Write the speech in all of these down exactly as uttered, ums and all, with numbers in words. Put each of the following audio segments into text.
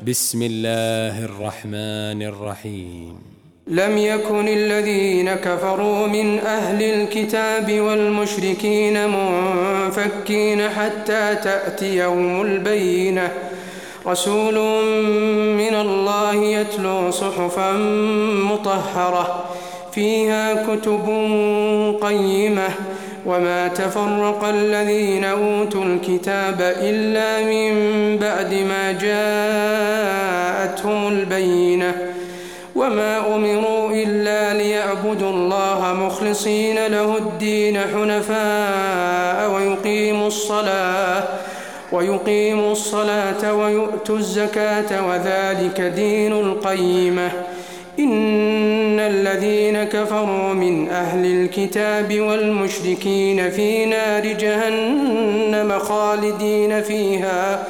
بسم الله الرحمن الرحيم. لم يكن الذين كفروا من أهل الكتاب والمشركين منفكين حتى تأتيهم البينة، رسول من الله يتلو صحفا مطهرة فيها كتب قيمة، وما تفرق الذين أوتوا الكتاب إلا من بعد ما جاءتهم البينة، وما أمروا إلا ليعبدوا الله مخلصين له الدين حنفاء ويقيموا الصلاة ويقيموا الصلاة ويؤتوا الزكاة وذلك دين القيمة. إن الذين كفروا من أهل الكتاب والمشركين في نار جهنم خالدين فيها،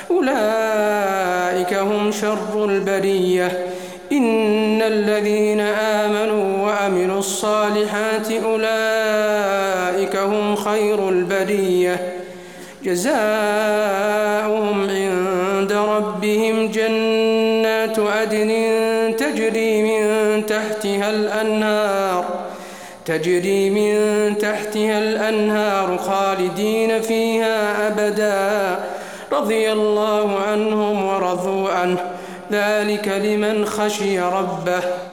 أولئك هم شر البرية. إن الذين آمنوا وعملوا الصالحات أولئك هم خير البرية، جزاؤهم عند ربهم جنات عدن تجري من تحتها الأنهار تجري من تحتها الأنهار خالدين فيها أبدا، رضي الله عنهم ورضوا عنه، ذلك لمن خشي ربه.